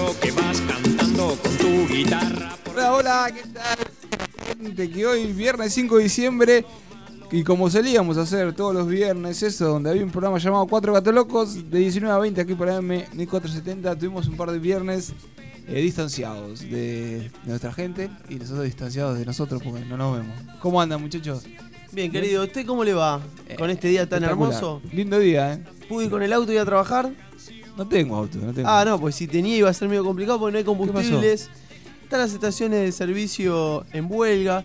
que vas cantando con tu guitarra. Hola, hola, ¿qué tal? Gente, que hoy viernes 5 de diciembre y como solíamos hacer todos los viernes, eso, donde había un programa llamado Cuatro Gatos Locos de 19 a 20 aquí por AM1470, tuvimos un par de viernes distanciados de nuestra gente y nosotros distanciados de nosotros porque no nos vemos. ¿Cómo andan, muchachos? Bien, querido, ¿usted cómo le va con este día tan hermoso? Lindo día, ¿eh? ¿Pude ir con el auto y a trabajar? No tengo auto, no tengo. Ah, no, pues si tenía iba a ser medio complicado porque no hay combustibles. Están las estaciones de servicio en huelga.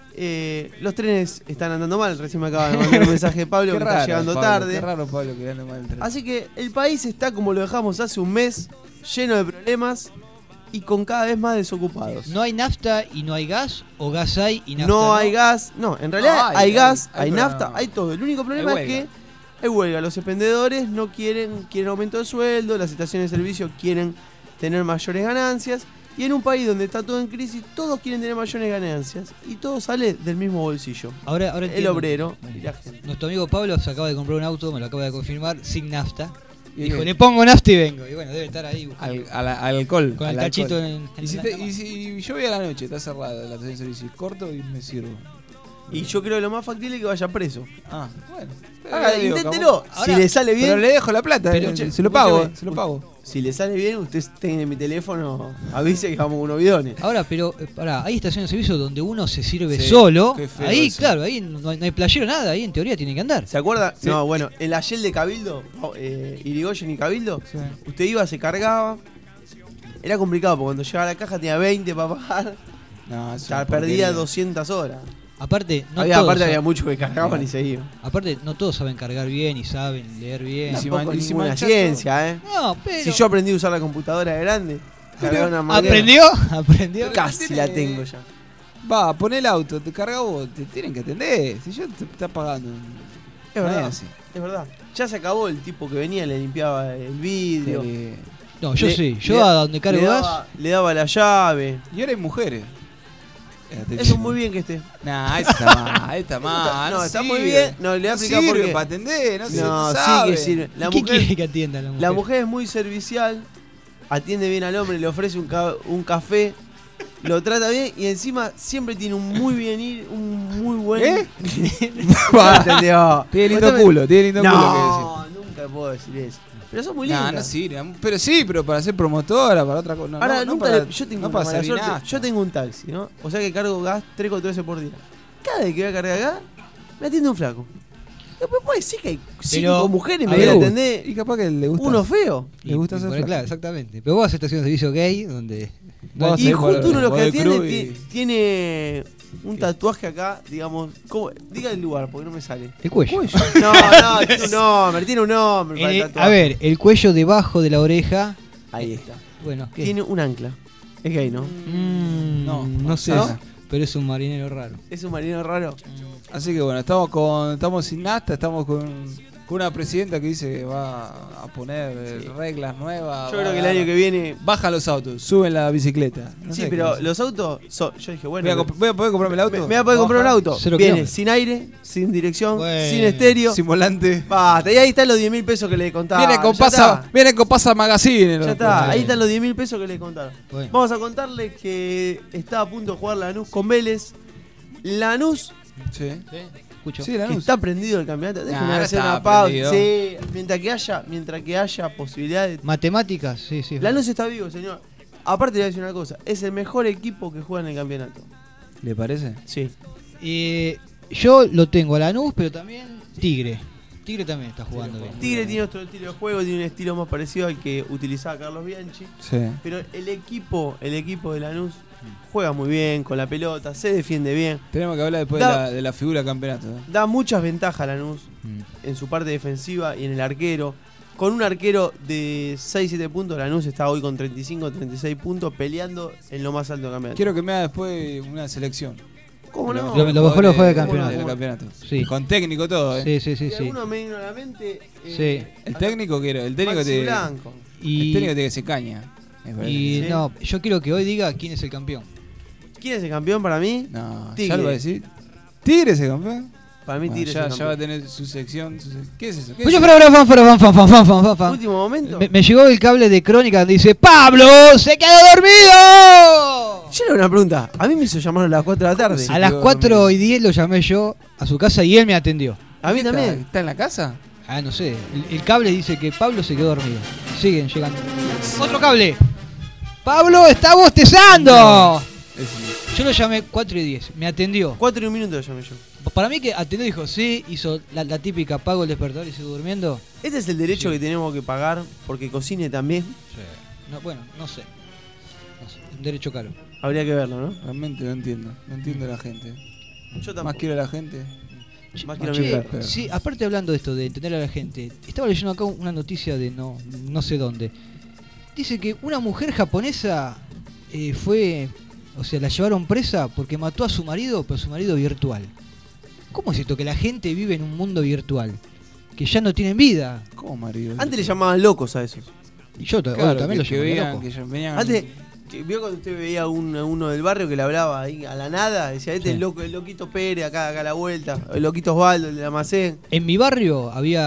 Los trenes están andando mal. Recién me acaba de mandar un mensaje de Pablo que está llegando tarde. Qué raro, Pablo, que anda mal el tren. Así que el país está como lo dejamos hace un mes, lleno de problemas y con cada vez más desocupados. ¿No hay nafta y no hay gas? ¿O gas hay y nafta No hay gas. No, en realidad hay gas, hay nafta, pero hay todo. El único problema es que hay huelga. Los expendedores no quieren aumento de sueldo, las estaciones de servicio quieren tener mayores ganancias. Y en un país donde está todo en crisis, todos quieren tener mayores ganancias. Y todo sale del mismo bolsillo. Ahora el entiendo. obrero y la gente. Nuestro amigo Pablo se acaba de comprar un auto, me lo acaba de confirmar, sin nafta. ¿Y Dijo, qué? le pongo nafta y vengo. Y bueno, debe estar ahí buscando. Al alcohol. Con el al cachito alcohol. en Y si, la cama. y si yo voy a la noche, está cerrada la estación de servicio, corto y me sirvo. Y yo creo que lo más factible es que vaya preso. Ah, bueno. Inténtelo. Si Ahora- le sale bien. Pero le dejo la plata, Pero, se lo pago, escúchame, se lo pago. Si le sale bien, usted tiene mi teléfono, avise que vamos unos bidones. Ahora, pero pará, hay estaciones de servicio donde uno se sirve Sí, solo. qué feo Ahí, eso. claro, ahí no hay playero, nada. Ahí en teoría tiene que andar. ¿Se acuerda? Sí. No, bueno, en la Shell de Cabildo, Irigoyen y Cabildo, Sí. usted iba, se cargaba. Era complicado porque cuando llegaba a la caja tenía 20 para pagar. No, es Ya una perdía porquería. 200 horas. Aparte, no Aparte todos, había muchos que cargaban y se iban. aparte, no todos saben cargar bien y saben leer bien. Y si Tampoco man- y si ninguna manchazo- ciencia, ¿eh? No, pero. Si yo aprendí a usar la computadora de grande, cargaba una manguera. ¿Aprendió? ¿Aprendió? Casi la tengo ya. Va, pon el auto, te carga vos, te tienen que atender. Si yo te está pagando. Es verdad, No es así. es verdad. Ya se acabó el tipo que venía, le limpiaba el vidrio. No, yo Le- sí. Yo le- a donde cargo gas. le daba la llave. Y ahora hay mujeres. Eso es muy bien que esté. Nah, eso está mal, está mal. No, está sirve. muy bien. No, le voy a No explicar sirve por qué. para atender, no, No, se sí sabe. que sirve. ¿Qué quiere que atienda la mujer? La mujer es muy servicial, atiende bien al hombre, le ofrece un café, lo trata bien y encima siempre tiene un muy un muy buen. ¿Eh? No entendió. Tiene lindo Usted me- culo, tiene lindo culo. No, nunca puedo decir eso. Pero son muy Que decir. lindas. No, no sirve. Pero sí, pero para ser promotora, para otra cosa. No, Ahora, no nunca para, yo tengo no una para mala servir suerte. nada. Yo tengo un taxi, ¿no? O sea que cargo gas 3 o 4 veces por día. Cada vez que voy a cargar gas, me atiende un flaco. Después puede decir que hay 5 mujeres y me a voy a ver, atender Y capaz que le gusta. uno feo. Le gusta hacer flaco. Claro, exactamente. Pero vos vas a estación de servicio gay donde. Vos Y Sí, justo por- uno de los por que el atiende club y- tiene un tatuaje acá, digamos. Diga el lugar, porque no me sale. El cuello. No, tiene un nombre para el tatuaje. A ver, el cuello debajo de la oreja. Ahí está. Bueno, ¿qué? Tiene un ancla. Es gay, ¿no? No sé. ¿no? Pero es un marinero raro. Es un marino raro. Así que bueno, estamos sin nafta, estamos con una presidenta que dice que va a poner reglas nuevas. Yo creo que el año que viene. Bajan los autos, suben la bicicleta. No Sí, sé pero qué los autos. Yo dije, bueno. ¿Voy a poder comprarme el auto? Me voy a poder comprar un auto. 0 Viene kilómetros. sin aire, sin dirección, Bueno. sin estéreo. sin volante. Basta, y ahí están los 10.000 pesos que le contaba. Viene con pasa magazine. Ya está, ahí están los 10.000 pesos que le contaron. Bueno. Vamos a contarle que está a punto de jugar Lanús con Vélez. Lanús, Sí. Escucho. Sí, la que luz. está prendido el campeonato. Déjame Nah, no hacer está una pausa. prendido. Sí, mientras que haya posibilidades. Matemáticas, sí, sí. Lanús está vivo, señor. Aparte le voy a decir una cosa, es el mejor equipo que juega en el campeonato. ¿Le parece? Sí. Yo lo tengo a Lanús, pero también Tigre. Tigre también está jugando bien. Tigre tiene otro estilo de juego, tiene un estilo más parecido al que utilizaba Carlos Bianchi. Sí. Pero el equipo de Lanús juega muy bien con la pelota, se defiende bien. Tenemos que hablar después de la figura del campeonato. Da muchas ventajas a Lanús en su parte defensiva y en el arquero. Con un arquero de 6-7 puntos, Lanús está hoy con 35-36 puntos peleando en lo más alto del campeonato. Quiero que me haga después una selección. ¿Cómo no? Lo mejor lo juega el ¿Cómo no? campeonato. Del campeonato. Sí. Con técnico todo, ¿eh? Sí, sí, sí, Y sí. alguno me vino a la mente. Sí. El técnico quiero. El técnico Maxi te. Blanco. El Y, técnico tiene que se caña. me parece. y Sí. no, yo quiero que hoy diga quién es el campeón. ¿Quién es el campeón para mí? No, Tigre. ya lo va a decir. ¿Tigre es el campeón? Para mí Bueno, Tigre ya, es el ya va a campeón. tener su sección. ¿Qué es eso? ¿Qué Oye, es fan. Último momento. Me llegó el cable de Crónica donde dice: ¡Pablo se quedó dormido! Yo le hago una pregunta. A mí me hizo llamar a las 4 de la tarde. Sí. A las quedó 4:10 lo llamé yo a su casa y él me atendió. A mí eso? también. ¿Está en la casa? Ah, no sé. El cable dice que Pablo se quedó dormido. Siguen llegando. ¡Otro cable! ¡Pablo está bostezando! Yo lo llamé 4:10. Me atendió. 4 y 1 minuto lo llamé yo. Para mí que atendió y dijo sí, hizo la típica apago el despertador y sigue durmiendo. Este es el derecho Sí. que tenemos que pagar porque cocine también. No, bueno, no sé. Un derecho caro. Habría que verlo, ¿no? Realmente no entiendo. No entiendo a la gente. Yo tampoco. Más quiero a la gente. Más quiero a Che, mi perro. sí, aparte hablando de esto, de entender a la gente, estaba leyendo acá una noticia de no sé dónde. Dice que una mujer japonesa la llevaron presa porque mató a su marido, pero su marido virtual. ¿Cómo es esto? Que la gente vive en un mundo virtual, que ya no tienen vida. ¿Cómo marido? Antes le llamaban locos a esos. Y yo Claro, también lo que llamo vean, loco. que ya venían. Antes, vio cuando usted veía a uno del barrio que le hablaba ahí a la nada, decía, este Sí. es loco, el loquito Pérez, acá a la vuelta, el loquito Osvaldo, el del almacén. En mi barrio,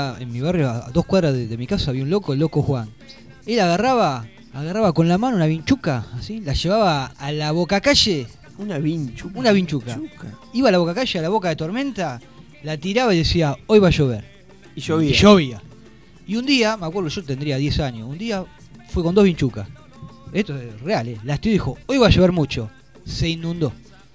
a 2 cuadras de mi casa, había un loco, el loco Juan. Él agarraba con la mano una vinchuca, así, la llevaba a la boca calle, Una vinchu. una vinchuca. Iba a la boca calle, a la boca de tormenta, la tiraba y decía, hoy va a llover. Y llovía. Y llovía. Y un día, me acuerdo, yo tendría 10 años, un día fue con 2 vinchucas. Esto es real, las tiró y dijo, hoy va a llover mucho. Se inundó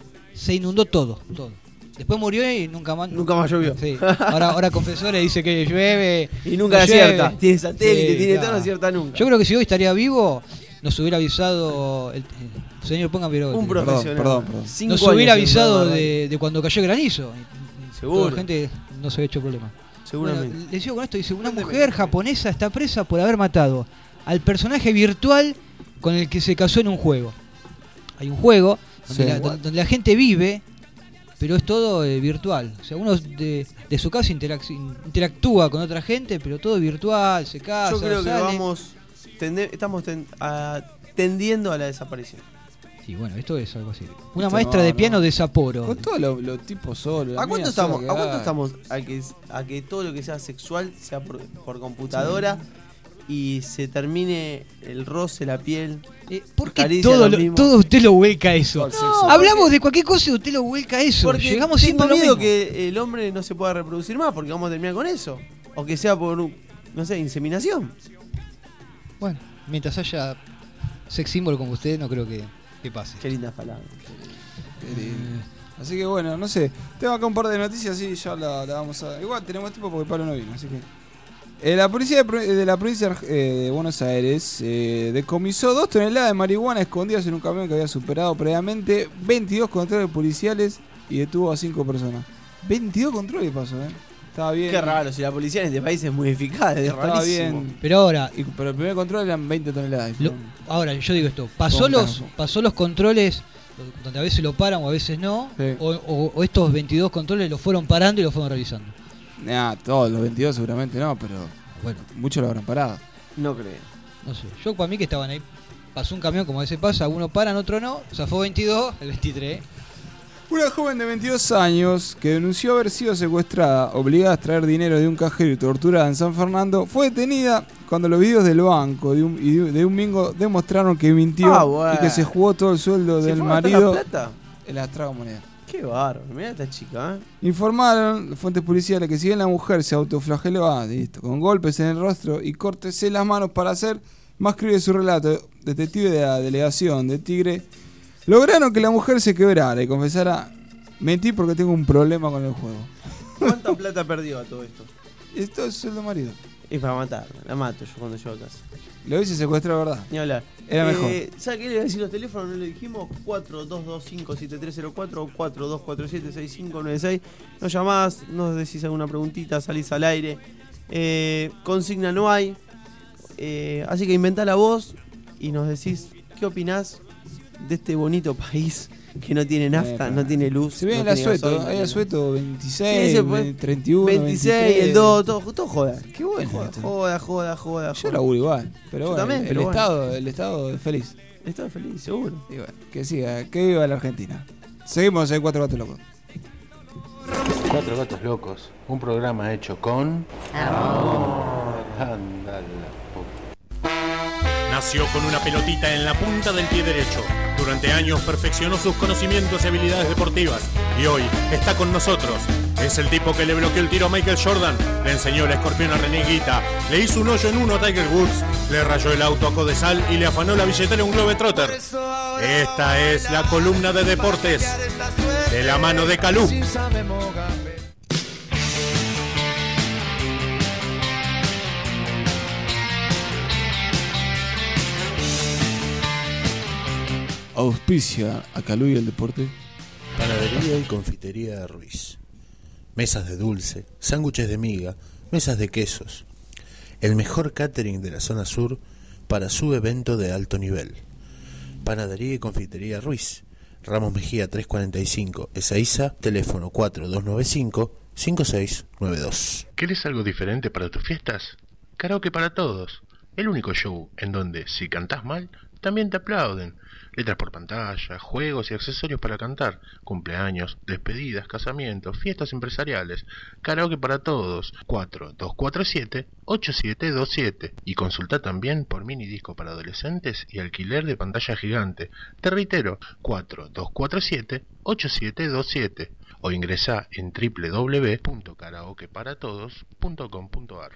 todo. Después murió y nunca más llovió. Sí. Ahora confesores dice que llueve. Y nunca no acierta. llueve. Tiene satélite, Sí, tiene claro. todo, no acierta nunca. Yo creo que si hoy estaría vivo, nos hubiera avisado el señor Ponga Pirotti. Un profesional. Perdón. 5 Nos hubiera años en avisado Barra. de cuando cayó granizo. Seguro. Toda la gente no se había hecho problema. Seguramente. Bueno, les digo con esto, dice, una Cuénteme. mujer japonesa está presa por haber matado al personaje virtual con el que se casó en un juego. Hay un juego donde, Sí. donde la gente vive, pero es todo virtual. O sea, uno de su casa interactúa con otra gente, pero todo virtual, se casa, Yo creo que sale. estamos tendiendo a la desaparición. Sí, bueno, esto es algo así. Una Esto maestra de no. piano de Sapporo. Con todo lo tipo solo. la ¿A cuánto mina sola estamos? que ¿A cuánto hay. estamos a que todo lo que sea sexual sea por computadora y se termine el roce, la piel? ¿Por qué Acaricia todo, lo mismo. todo usted lo vuelca a eso? Todo el sexo. Hablamos de cualquier cosa y usted lo vuelca a eso. Porque Llegamos tengo siempre a lo miedo mismo. que el hombre no se pueda reproducir más porque vamos a terminar con eso. O que sea por, no sé, inseminación. Bueno, mientras haya sex symbol como usted, no creo que pase. Qué lindas palabras. Así que bueno, no sé. Tengo acá un par de noticias y ya la vamos a. Igual tenemos tiempo porque Pablo no vino, así que. La policía de la provincia de Buenos Aires decomisó 2 toneladas de marihuana escondidas en un camión que había superado previamente 22 controles policiales y detuvo a 5 personas. 22 controles pasó, Estaba bien. Qué raro, si la policía en este país es muy eficaz, es Estaba rarísimo. bien. Pero ahora, Pero el primer control eran 20 toneladas. ahora yo digo esto, pasó los controles donde a veces lo paran o a veces no, Sí. o estos 22 controles los fueron parando y los fueron revisando. Todos los 22 seguramente no, pero Bueno, muchos lo habrán parado. No creo. no sé. Yo para mí que estaban ahí, pasó un camión como a veces pasa, uno paran, otro no, zafó 22, el 23. Una joven de 22 años que denunció haber sido secuestrada, obligada a extraer dinero de un cajero y torturada en San Fernando, fue detenida cuando los videos del banco de un bingo demostraron que mintió Bueno. y que se jugó todo el sueldo ¿Se del fue a gastar marido la plata? en las tragamonedas. Qué bárbaro, mirá esta chica, Informaron fuentes policiales que si bien la mujer se autoflageló con golpes en el rostro y cortes en las manos para hacer más creíble su relato, detectives de la delegación de Tigre lograron que la mujer se quebrara y confesara: mentí porque tengo un problema con el juego. ¿Cuánta plata perdió a todo esto? Esto es el marido. Es para matarla, la mato yo cuando llego a casa. Lo hubiese secuestrado, ¿verdad? Ni hablar. Era mejor. ¿Sabe qué le iba a decir los teléfonos? No le dijimos 42257304 o 42476596. Nos llamás, nos decís alguna preguntita, salís al aire. Consigna no hay. Así que inventá la voz y nos decís qué opinás de este bonito país que no tiene nafta, no tiene luz. Se ve no en el tiene asueto, gasoil, hay no asueto tiene- 26, Sí, se puede. 31, 26, 23. el 2, todo joda. Qué bueno esto. Joda. Yo laburo igual, pero Yo bueno, también, el pero bueno. Estado es feliz. Estoy feliz, seguro. Y bueno, que siga, que viva la Argentina. Seguimos en 4 Gatos Locos. Cuatro Gatos Locos, un programa hecho con amor. Ándala. Nació con una pelotita en la punta del pie derecho. Durante años perfeccionó sus conocimientos y habilidades deportivas. Y hoy está con nosotros. Es el tipo que le bloqueó el tiro a Michael Jordan, le enseñó el escorpión a René Guita, le hizo un hoyo en uno a Tiger Woods, le rayó el auto a Codesal y le afanó la billetera a un Globetrotter. Esta es la columna de deportes de la mano de Calú. Auspicia a Calú y el deporte. Panadería y confitería Ruiz. Mesas de dulce, sándwiches de miga, mesas de quesos. El mejor catering de la zona sur para su evento de alto nivel. Panadería y confitería Ruiz. Ramos Mejía 345, Ezeiza, teléfono 4295-5692. ¿Querés algo diferente para tus fiestas? Karaoke para todos. El único show en donde, si cantás mal, también te aplauden. Letras por pantalla, juegos y accesorios para cantar, cumpleaños, despedidas, casamientos, fiestas empresariales. Karaoke para todos. 4247-8727. Y consulta también por mini disco para adolescentes y alquiler de pantalla gigante. Te reitero, 4247-8727. O ingresá en www.karaokeparatodos.com.ar.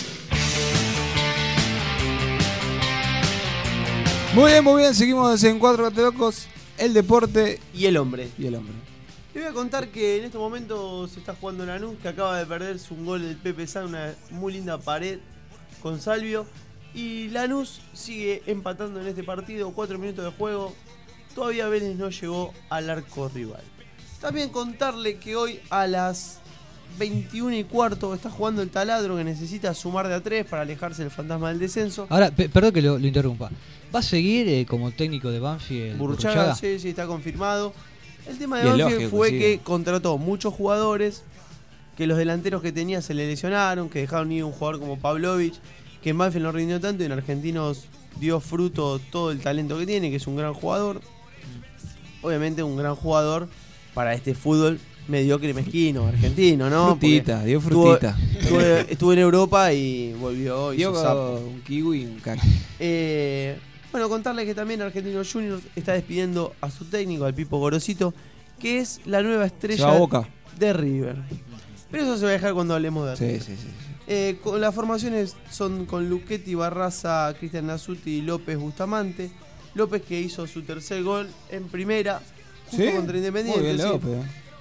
Muy bien, seguimos en Cuatro Gatos Locos, el deporte Y el hombre. y el hombre. Te voy a contar que en este momento se está jugando Lanús, que acaba de perderse un gol del Pepe Sá, una muy linda pared con Salvio. Y Lanús sigue empatando en este partido, 4 minutos de juego. Todavía Vélez no llegó al arco rival. También contarle que hoy a las 21:15 está jugando el Taladro, que necesita sumar de a 3 para alejarse del fantasma del descenso. Ahora, perdón que lo interrumpa. ¿Va a seguir como técnico de Banfield? Burruchaga, sí, está confirmado. El tema de Y es Banfield lógico, fue sí. que contrató muchos jugadores, que los delanteros que tenía se le lesionaron, que dejaron ir un jugador como Pavlovich, que en Banfield no rindió tanto y en Argentinos dio fruto todo el talento que tiene, que es un gran jugador. Obviamente un gran jugador para este fútbol mediocre y mezquino argentino, ¿no? Frutita, dio frutita. Estuvo en Europa y volvió y Dio hizo sapo. un kiwi y un caca. Bueno, contarles que también Argentinos Juniors está despidiendo a su técnico, al Pipo Gorosito, que es la nueva Se va a estrella Boca. de River. Pero eso se va a dejar cuando hablemos de River. Sí. Con las formaciones son con Luchetti, Barraza, Cristian Nasuti y López Bustamante. López que hizo su tercer gol en primera, justo contra Independiente. Muy bien, sí. López.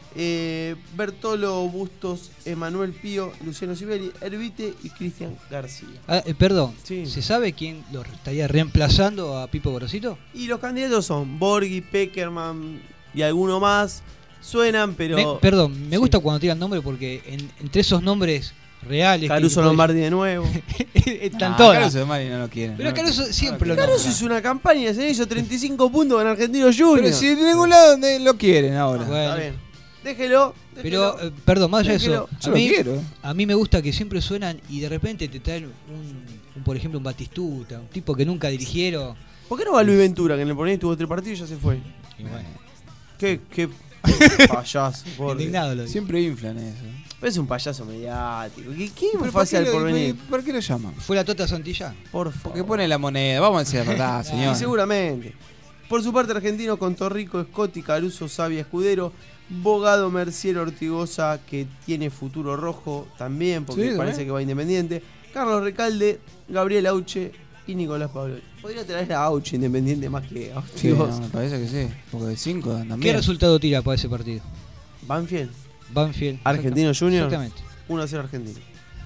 Bertolo, Bustos, Emanuel Pío, Luciano Sibeli, Ervite y Cristian García. Perdón, Sí. ¿se sabe quién lo estaría reemplazando a Pipo Gorosito? Y los candidatos son Borghi, Peckerman y alguno más. Suenan, pero... Me gusta cuando tiran nombre porque entre esos nombres reales... Caruso Lombardi de nuevo. están todas. Caruso de Mari no lo quieren. Pero no Caruso lo siempre lo Caruso nombra. hizo una campaña, se hizo 35 puntos con Argentinos Juniors. Pero si de ningún lado donde lo quieren ahora. Bueno. Está bien. Déjelo. Pero, perdón, más allá de eso, Yo lo quiero. a mí me gusta que siempre suenan y de repente te traen por ejemplo, un Batistuta, un tipo que nunca dirigieron. ¿Por qué no va Luis Ventura, que en el Porvenir tuvo 3 partidos y ya se fue? Y bueno, Qué payaso, por Dios. indignado lo digo. Siempre inflan eso. Pero es un payaso mediático. ¿Qué Pero me fácil al Porvenir? ¿Por qué lo llaman? Fue la Tota Santillán. Por favor. Porque pone la moneda. Vamos a decir la verdad, señor. Y seguramente. Por su parte, Argentino con Torrico, Scotti, Caruso, Sabia, Escudero, Bogado, Mercier, Ortigosa, que tiene futuro rojo también, porque Sí, parece también. que va Independiente, Carlos Recalde, Gabriel Auche y Nicolás Pablo. Podría traer a Auche Independiente más que a Sí, Ortigosa. no, me parece que sí. Porque de 5 andan ¿Qué bien. resultado tira para ese partido? Banfield, Banfield. Argentino Junior, Exactamente. 1-0 Argentino.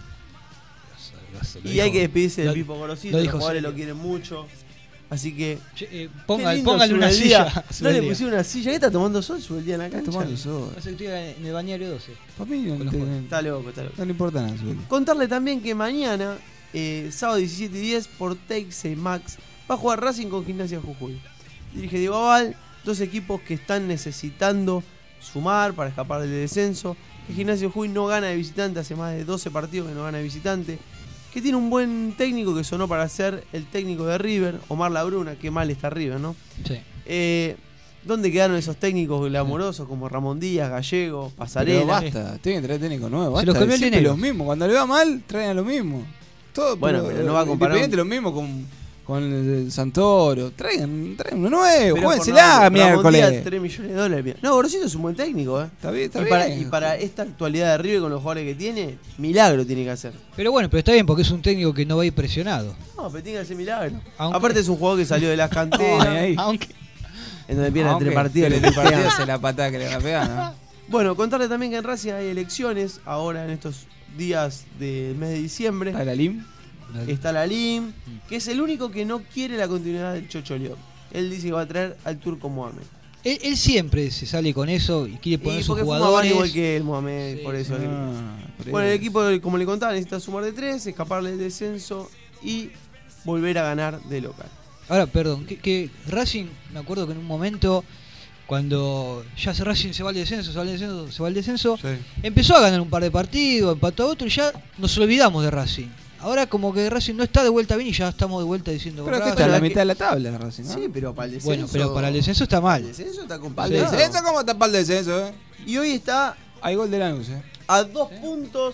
Y hay que despedirse del Pipo Gorosito, lo los dijo jugadores serio. lo quieren mucho. Así que. Póngale qué lindo una Subeldía. silla. No le pusieron una silla. ¿Qué está tomando sol Subeldía en la cancha? Tomando sol. Hace que estoy en el bañario 12. Para mí Con los no, juegos. Está loco, está loco. no le importa nada. Zuli. Contarle también que mañana, sábado 17:10, por Texe Max, va a jugar Racing con Gimnasia Jujuy. Dirige Diego Aval, dos equipos que están necesitando sumar para escapar del descenso. Que Gimnasia Jujuy no gana de visitante, hace más de 12 partidos que no gana de visitante. Que tiene un buen técnico que sonó para ser el técnico de River, Omar Labruna, que mal está River, ¿no? Sí. ¿Dónde quedaron esos técnicos glamorosos como Ramón Díaz, Gallego, Pero Pasarela? basta, tienen que traer técnicos nuevos. Se los Basta, comió el siempre dinero. los mismos. Cuando le va mal, traen a los mismos. Todo, Bueno, pero no va a comparar Independiente lo mismo con el Santoro. Traigan uno nuevo, Pero juéguensela por Ramón miércoles. Díaz, 3 millones de dólares. No, Gorosito es un buen técnico, Está bien, está y bien. para esta actualidad de River con los jugadores que tiene, milagro tiene que hacer. Pero bueno, pero está bien porque es un técnico que no va a ir presionado. No, pero tiene que hacer milagro. Aunque- Aparte es un jugador que salió de las canteras, Ay, Aunque en donde pierde Aunque entre partidos. el le partido pegan. se la patada que le van a pegar, ¿no? Bueno, contarle también que en Racing hay elecciones ahora en estos días del mes de diciembre. ¿Está la LIM? Está la LIM, que es el único que no quiere la continuidad del Chocho León. Él dice que va a traer al Turco Mohamed. él siempre se sale con eso y quiere poner Y sus porque fuma jugadores. mal igual que el Mohamed, Sí, por eso. sí. Bueno, el equipo, como le contaba, necesita sumar de 3, escaparle del descenso y volver a ganar de local. Ahora, perdón, que Racing, me acuerdo que en un momento, cuando ya Racing se va al descenso, Sí. empezó a ganar un par de partidos, empató a otro y ya nos olvidamos de Racing. Ahora como que Racing no está de vuelta bien y ya estamos de vuelta diciendo Pero es que Racing. está en la Pero mitad de la tabla, Racing, ¿no? Sí, pero para el descenso. Bueno, pero para el descenso está mal. El descenso está ¿Para complicado. el descenso? ¿Cómo está para el descenso, Y hoy está Hay gol de Lanús, a 2 puntos.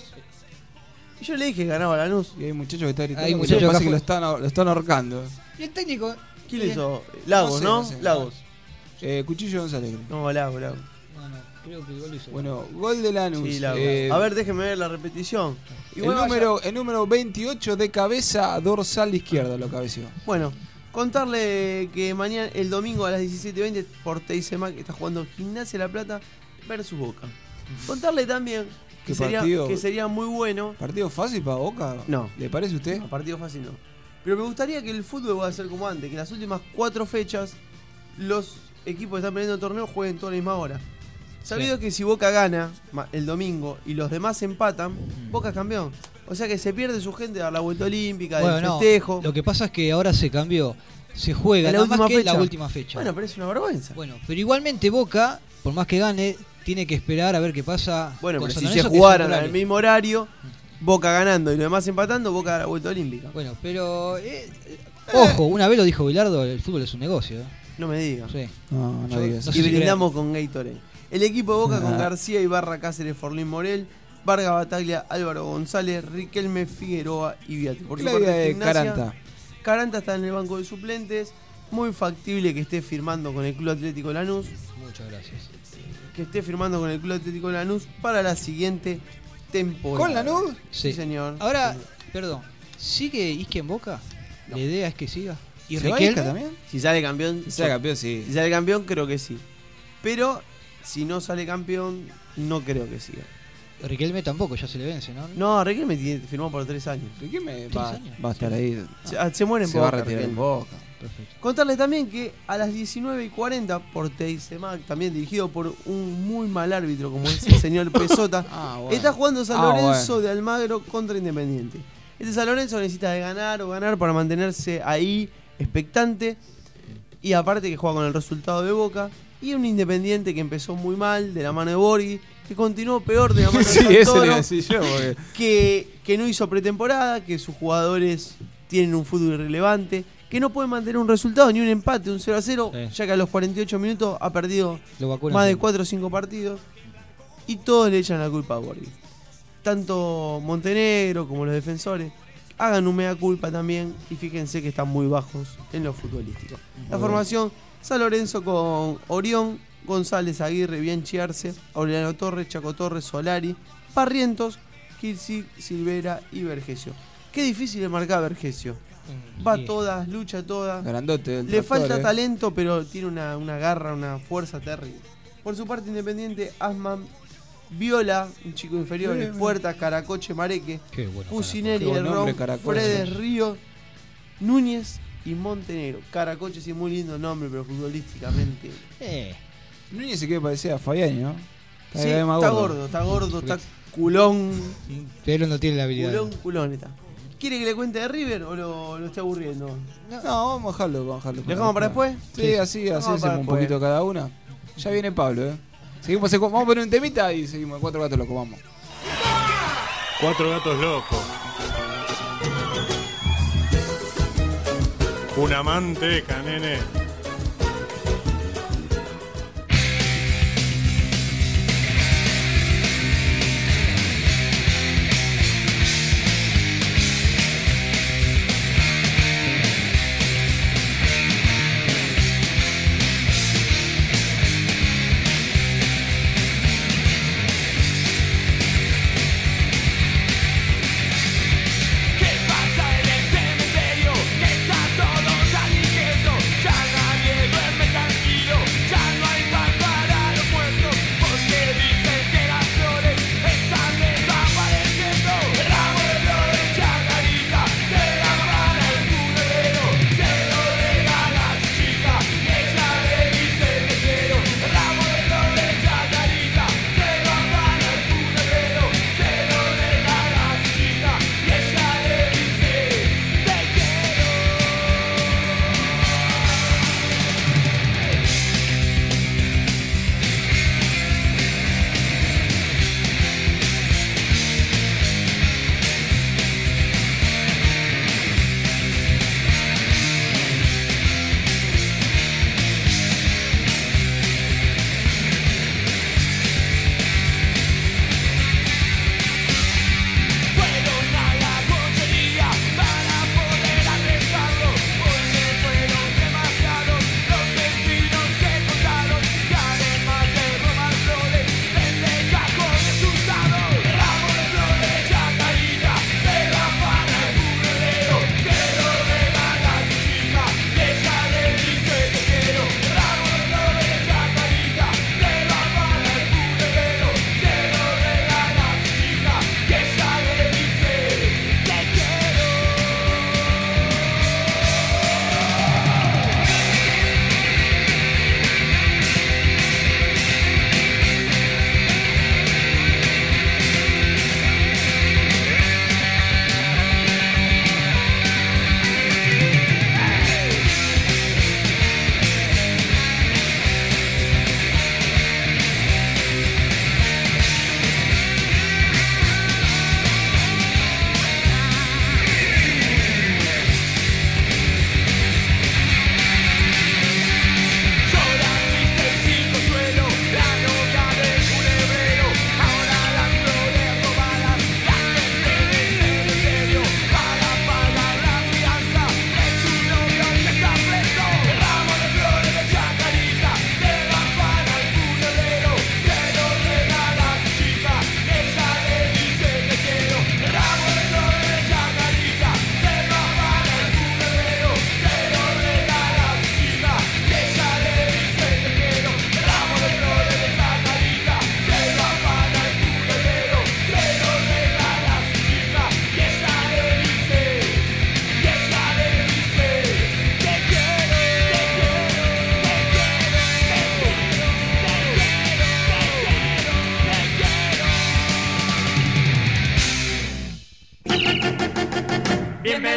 Y yo le dije que ganaba Lanús. Y hay muchachos que están gritando. Hay que muchachos parece acá que lo están ahorcando. Y el técnico... ¿Quién le hizo? Lagos, No ¿no? sé, no sé. Lagos. Cuchillo González, creo. No, Lagos. Bueno, creo que el gol lo hizo. Bueno, gol de Lanús. Sí, Lagos. A A ver, déjeme ver la repetición. Igual el número 28 de cabeza dorsal izquierda lo cabeció. Bueno, contarle que mañana, el domingo a las 17:20, por Teisemac está jugando Gimnasia La Plata versus Boca. Contarle también que, ¿Qué partido? sería muy bueno. ¿Partido fácil para Boca? No. ¿Le parece a usted? No, partido fácil no. Pero me gustaría que el fútbol vuelva a ser como antes, que en las últimas 4 fechas los equipos que están perdiendo el torneo jueguen toda la misma hora. Sabido que si Boca gana el domingo y los demás empatan, Boca es campeón. O sea que se pierde su gente de dar la vuelta olímpica, del Bueno, festejo. lo que pasa es que ahora se cambió. Se juega ¿En la nada más última que fecha? la última fecha. Bueno, pero es una vergüenza. Bueno, pero igualmente Boca, por más que gane, tiene que esperar a ver qué pasa. Bueno, con pero San si se Lorenzo, que es jugaran temporal. al mismo horario, Boca ganando y los demás empatando, Boca da la vuelta olímpica. Bueno, pero ojo, una vez lo dijo Bilardo, el fútbol es un negocio. No me digas. Sí. No Yo- digas no eso. Y sé si brindamos con Gatorade. El equipo de Boca con Ah. García, Ibarra, Cáceres, Forlín, Morel, Vargas, Bataglia, Álvaro González, Riquelme, Figueroa y Viati. Por ¿Qué su la vida parte, de Gimnasia, Caranta? Caranta está en el banco de suplentes. Muy factible que esté firmando con el Club Atlético Lanús. Muchas gracias. Que esté firmando con el Club Atlético Lanús para la siguiente temporada. ¿Con Lanús? Sí, señor. Ahora, perdón, ¿sigue Isque en Boca? La idea es que siga. ¿Y ¿Se va Riquelme? Isca también? Si sale campeón, Si sea campeón, sí. si sale campeón, creo que sí. Pero si no sale campeón, no creo que siga. Riquelme tampoco, ya se le vence, ¿no? No, Riquelme firmó por 3 años. ¿Qué me 3 va, años. va a estar ahí? Se muere en Se va a Boca, retirar en Riquelme. Boca. Perfecto. Contarles también que a las 19:40 por Teisemac, también dirigido por un muy mal árbitro como es el señor Pesota, Ah, bueno. está jugando San Ah, Lorenzo bueno. de Almagro contra Independiente. Este San Lorenzo necesita de ganar o ganar para mantenerse ahí expectante, y aparte que juega con el resultado de Boca, y un Independiente que empezó muy mal de la mano de Borghi, que continuó peor de la mano de Sí, eso le Santoro, iba a decir yo. Porque... que no hizo pretemporada, que sus jugadores tienen un fútbol irrelevante, que no pueden mantener un resultado ni un empate, un 0-0, Sí. ya que a los 48 minutos ha perdido Lo vacunan más de siempre. 4 o 5 partidos y todos le echan la culpa a Borghi. Tanto Montenegro como los defensores hagan un mea culpa también y fíjense que están muy bajos en lo futbolístico. La formación: San Lorenzo con Orión, González, Aguirre, Bianchi Arce, Aureliano Torres, Chaco Torres, Solari, Parrientos, Kirsi, Silvera y Vergesio. Qué difícil es marcar a Vergesio. Va Sí. todas, lucha todas. Grandote. el Le tractor, falta talento, pero tiene una garra, una fuerza terrible. Por su parte, Independiente, Asman, Viola, un chico inferior, Bien, Puertas, Caracoche, Mareque, Qué bueno. Pusineri, Qué buen El nombre, Ron, Caracoche. Fredes, Ríos, Núñez y Montenegro. Caracoche, sí, muy lindo nombre, pero futbolísticamente. Núñez se quiere parecer a Fabiani, ¿no? Sí, cada vez más está gordo, está culón. Pero no tiene la habilidad. Culón está. ¿Quiere que le cuente de River o lo esté aburriendo? No, vamos a dejarlo. ¿Lo dejamos para después? Sí, así Vamos para hacemos un después. poquito cada una. Ya viene Pablo, Seguimos, vamos a poner un temita y seguimos. 4 gatos locos, vamos. 4 gatos locos. Una manteca, nene.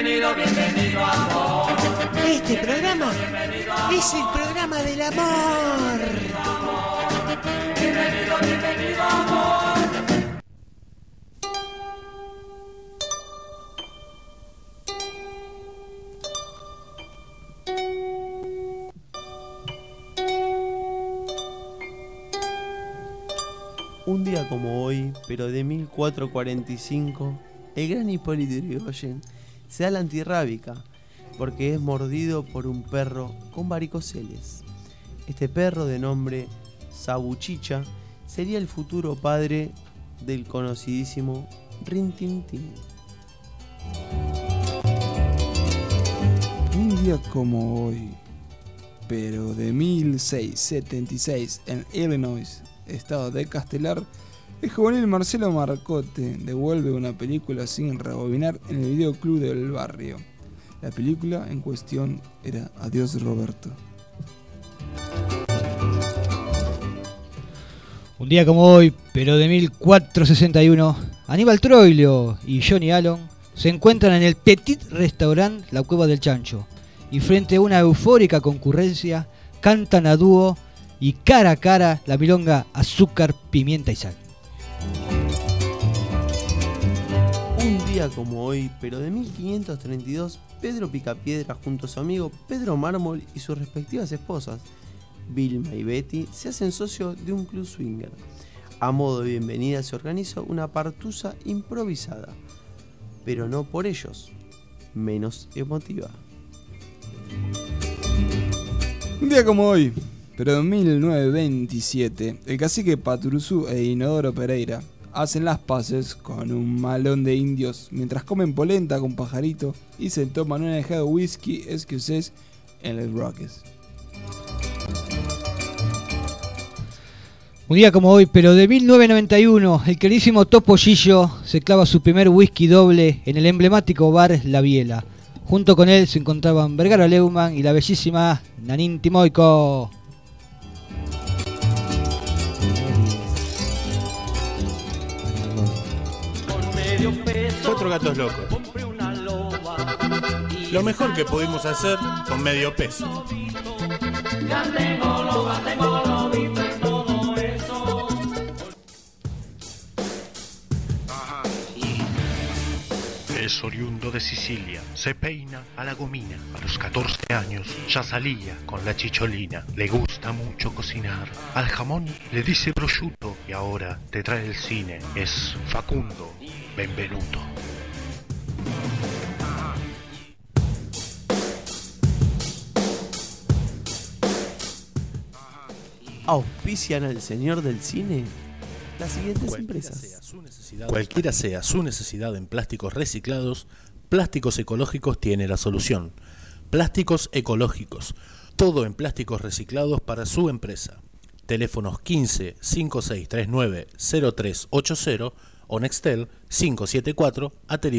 Este programa es el programa del amor. Un día como hoy, pero de 1445, el gran Hipólito Yrigoyen se da la antirrábica porque es mordido por un perro con varicoceles. Este perro, de nombre Sabuchicha, sería el futuro padre del conocidísimo Rin Tin Tin. Un día como hoy, pero de 1676, en Illinois, estado de Castelar, el juvenil Marcelo Marcote devuelve una película sin rebobinar en el videoclub del barrio. La película en cuestión era Adiós Roberto. Un día como hoy, pero de 1461, Aníbal Troilo y Johnny Allen se encuentran en el Petit Restaurant La Cueva del Chancho y frente a una eufórica concurrencia cantan a dúo y cara a cara la milonga Azúcar, Pimienta y Sal. Un día como hoy, pero de 1532, Pedro Picapiedra junto a su amigo Pedro Mármol y sus respectivas esposas, Vilma y Betty, se hacen socios de un club swinger. A modo de bienvenida se organiza una partusa improvisada, pero no por ellos menos emotiva. Un día como hoy, pero en 1927, el cacique Paturuzú e Inodoro Pereira hacen las paces con un malón de indios mientras comen polenta con pajarito y se toman una dejada de whisky escocés en los Roques. Un día como hoy, pero de 1991, el queridísimo Topo Gillo se clava su primer whisky doble en el emblemático bar La Biela. Junto con él se encontraban Vergara Leumann y la bellísima Nanín Timoico. Cuatro gatos locos. Lo mejor que pudimos hacer con medio peso. Es oriundo de Sicilia, se peina a la gomina. A los 14 años ya salía con la chicholina. Le gusta mucho cocinar. Al jamón le dice prosciutto y ahora te trae el cine. Es Facundo Benvenuto. ¿Auspician al señor del cine? Las siguientes empresas. Cualquiera sea su necesidad en plásticos reciclados, Plásticos Ecológicos tiene la solución. Plásticos Ecológicos, todo en plásticos reciclados para su empresa. Teléfonos 15 5639 0380 o Nextel 574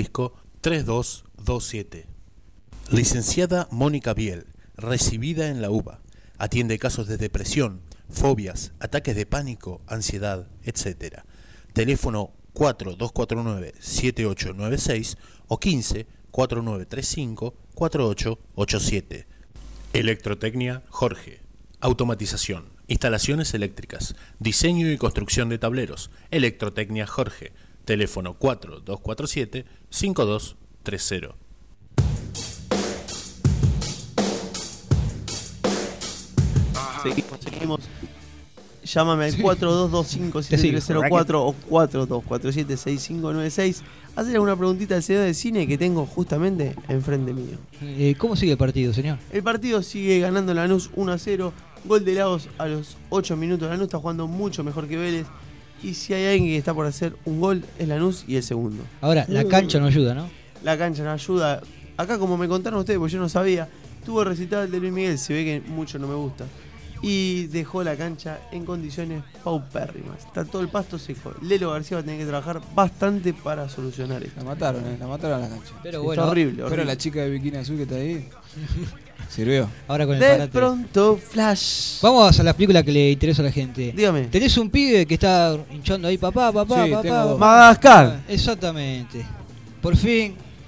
*3227. Licenciada Mónica Biel, recibida en la UBA. Atiende casos de depresión, fobias, ataques de pánico, ansiedad, etc. Teléfono 4249-7896 o 15-4935-4887. Electrotecnia Jorge. Automatización, instalaciones eléctricas, diseño y construcción de tableros. Electrotecnia Jorge. Teléfono 4247-5230. Seguimos. Llámame al 4225-7304 o 4247-6596. Hacer alguna preguntita al señor de cine que tengo justamente enfrente mío. ¿Cómo sigue el partido, señor? El partido sigue ganando Lanús 1-0. Gol de Lagos a los 8 minutos. Lanús está jugando mucho mejor que Vélez. Y si hay alguien que está por hacer un gol, es Lanús y el segundo. Ahora, la cancha no ayuda, ¿no? La cancha no ayuda. Acá, como me contaron ustedes, porque yo no sabía, tuvo el recital de Luis Miguel. Se ve que mucho no me gusta. Y dejó la cancha en condiciones paupérrimas. Está todo el pasto seco. Lelo García va a tener que trabajar bastante para solucionar esto. La mataron a la cancha. Pero Está bueno, horrible. Pero la chica de bikini azul que está ahí sirvió. ahora con el De parate. pronto, Flash. Vamos a la película que le interesa a la gente. Dígame. Tenés un pibe que está hinchando ahí, papá, Sí, tengo dos. Madagascar. Exactamente. Por fin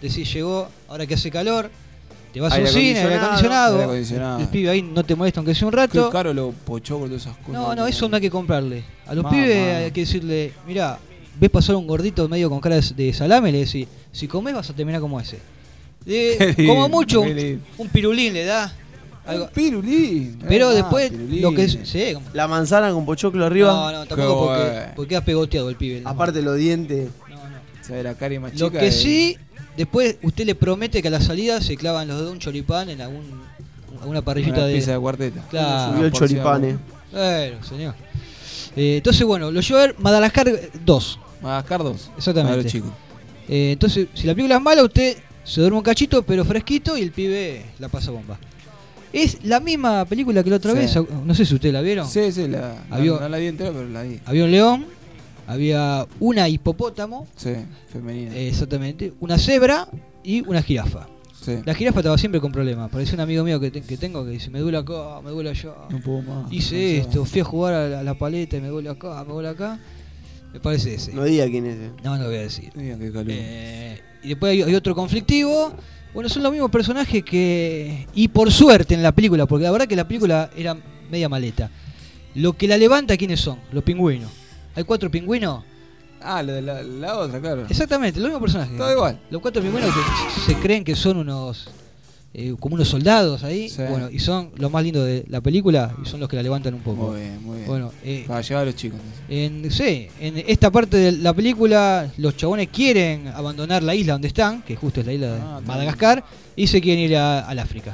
decís llegó, ahora que hace calor, te vas a un Aire cine, aire acondicionado, aire acondicionado. el pibe ahí no te molesta aunque sea un Qué rato. caro los pochoclos, todas esas cosas. No, eso no hay que comprarle. A los Mamá. pibes hay que decirle, mirá, ves pasar un gordito medio con cara de salame, le decís, si comés vas a terminar como ese. Qué Como lindo, mucho qué lindo. un pirulín le da. Algo. Un pirulín. Pero Ah, después pirulín. lo que es... Sí, como- La manzana con pochoclo arriba. no, tampoco Qué porque, bueno. porque queda pegoteado el pibe. Aparte los dientes. No. ¿Sabe la cara más Lo chica? que sí, después usted le promete que a la salida se clavan los dos un choripán en alguna parrillita una de... pieza de cuarteta. Claro. Subió el porción. choripane. Bueno, señor. Entonces, bueno, lo llevo a ver Madagascar 2. Madagascar 2. Exactamente. Para los chicos. Entonces, si la película es mala, usted se duerme un cachito, pero fresquito, y el pibe la pasa bomba. Es la misma película que la otra Sí. vez, no sé si ustedes la vieron. Sí, Había- no la vi entera, pero la vi. Había un león, había una hipopótamo, Sí, femenina. exactamente, una cebra y una jirafa. Sí. La jirafa estaba siempre con problemas. Parece un amigo mío que tengo que dice, me duele acá, me duele allá. No puedo más. Hice No esto, fui a jugar a la paleta y me duele acá, me duele acá. Me parece ese. No diga quién es. No lo voy a decir. Digan qué calor. Y después hay otro conflictivo. Bueno, son los mismos personajes que... Y por suerte en la película, porque la verdad que la película era media maleta. Lo que la levanta, ¿quiénes son? Los pingüinos. Hay 4 pingüinos. Ah, lo de la otra, claro. Exactamente, los mismos personajes. Todo igual. Los 4 pingüinos que se creen que son unos... como unos soldados ahí. Sí. Bueno, y son los más lindos de la película y son los que la levantan un poco. Muy bien, muy bien. Bueno, Para llevar a los chicos. en esta parte de la película, los chabones quieren abandonar la isla donde están, que justo es la isla de está Madagascar, y se quieren ir al África.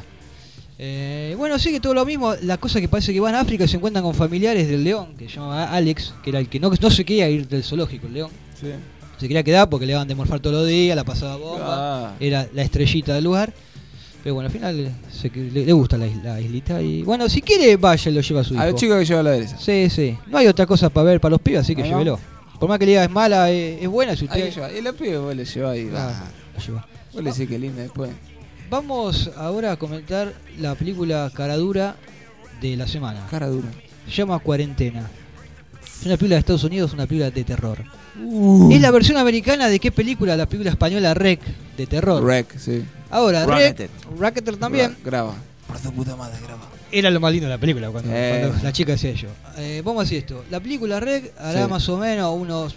Bueno, sí que todo lo mismo. La cosa que parece que van a África y se encuentran con familiares del león, que se llama Alex, que era el que no se quería ir del zoológico, el león. Sí. Se quería quedar porque le iban a demorfar todos los días, la pasaba bomba, Ah. era la estrellita del lugar. Pero bueno, al final le gusta la islita. Y bueno, si quiere, vaya y lo lleva a su hijo. A los chicos que llevan la adereza. Sí, sí. No hay otra cosa para ver para los pibes, así que ¿No? llévelo. Por más que le diga es mala, es buena si Ahí usted... lleva. Y la pibe vos le llevás y Ah, lo lleva. vos le decís que linda después. Vamos ahora a comentar la película Caradura de la semana. Cara dura. Se llama Cuarentena. Es una película de Estados Unidos, una película de terror. Es la versión americana de qué película, la película española Rec, de terror. Rec, sí. Ahora, Racketeer. Racketeer también. Graba. Por tu puta madre, graba. Era lo más lindo de la película cuando la chica decía yo. Vamos a decir esto. La película Rec hará Sí. más o menos unos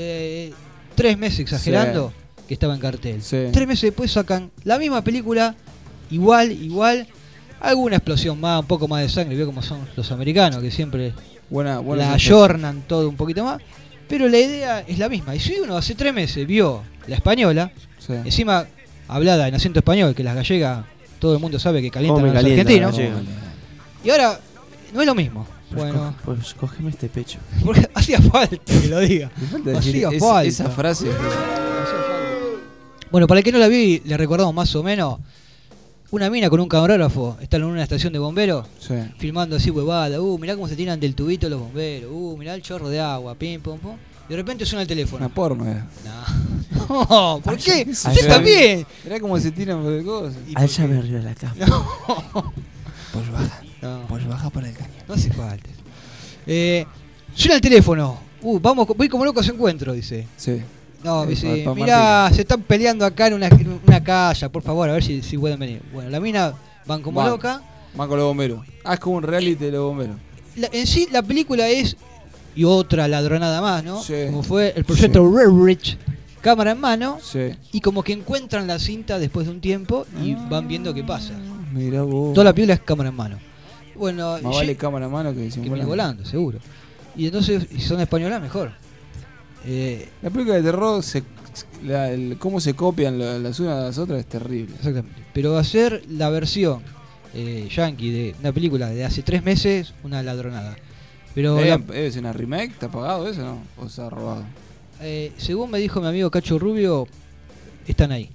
3 meses exagerando que estaba en cartel. Sí. 3 meses después sacan la misma película, igual, alguna explosión más, un poco más de sangre, veo como son los americanos que siempre Buena la ayornan todo un poquito más, pero la idea es la misma. Y si uno hace 3 meses vio la española, Sí. encima hablada en acento español, que las gallegas todo el mundo sabe que calientan Come a los calienta la argentinos, gallega. y ahora no es lo mismo. Bueno, Pues cógeme este pecho. porque hacía falta que lo diga. Me falta decir Hacía falta. esa frase. Bueno, para el que no la vi, le recordamos más o menos. Una mina con un camarógrafo está en una estación de bomberos Sí. filmando así huevada. Mirá cómo se tiran del tubito los bomberos. Mirá el chorro de agua. Pim, pum, pum. De repente suena el teléfono. Una porno era. No, ¿por qué? sé Usted yo. también. Mirá cómo se tiran por el coso. A ella me arriba la cama. Pues baja. No, Pues baja para el cañón. no hace falta. Suena el teléfono. Voy como loco a su encuentro, dice. Sí. No, dice, pa' mirá, se están peleando acá en una calle, por favor, a ver si pueden venir. Bueno, la mina van como Van. loca. Van con los bomberos. Ah, es como un reality de los bomberos. En sí, la película es, y otra ladronada más, ¿no? Sí. Como fue el proyecto Red Rich, cámara en mano, Sí. y como que encuentran la cinta después de un tiempo y van viendo qué pasa. Mirá vos. Toda la película es cámara en mano. Bueno, Más vale cámara a mano que que sin viene volando, seguro. Y entonces, si son españolas, mejor. La película de terror, cómo se copian las unas de las otras es terrible. Exactamente. Pero hacer la versión yankee de una película de hace 3 meses, una ladronada. Pero ¿Debe ser una remake? ¿Está pagado eso no? ¿O se ha robado? según me dijo mi amigo Cacho Rubio, están ahí.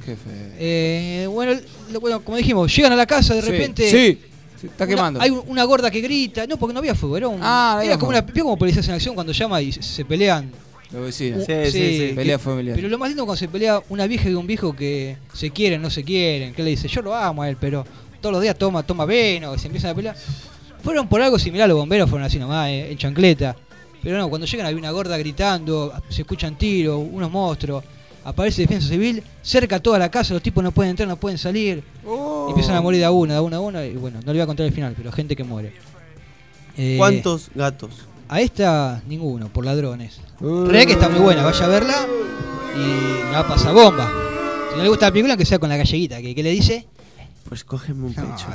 Jefe. Bueno, como dijimos, llegan a la casa de repente. Sí, se está quemando. Hay una gorda que grita. No, porque no había fuego. Era, era como ¿vio como policías en acción cuando llama y se pelean? Los vecinos. Sí. Pelea familiar. Pero lo más lindo cuando se pelea una vieja y un viejo que se quieren, no se quieren. Que le dice, yo lo amo a él, pero todos los días toma veno. Y se empiezan a pelear. Fueron por algo similar, los bomberos fueron así nomás, en chancleta. Pero no, cuando llegan había una gorda gritando, se escuchan tiros, unos monstruos. aparece Defensa Civil, cerca toda la casa, los tipos no pueden entrar, no pueden salir, y empiezan a morir de a uno, y bueno, no le voy a contar el final, pero gente que muere. ¿Cuántos gatos? A esta, ninguno, por ladrones. Real que está muy buena, vaya a verla y la pasa bomba. Si no le gusta la película, que sea con la galleguita, que le dice... Pues cógeme un pecho.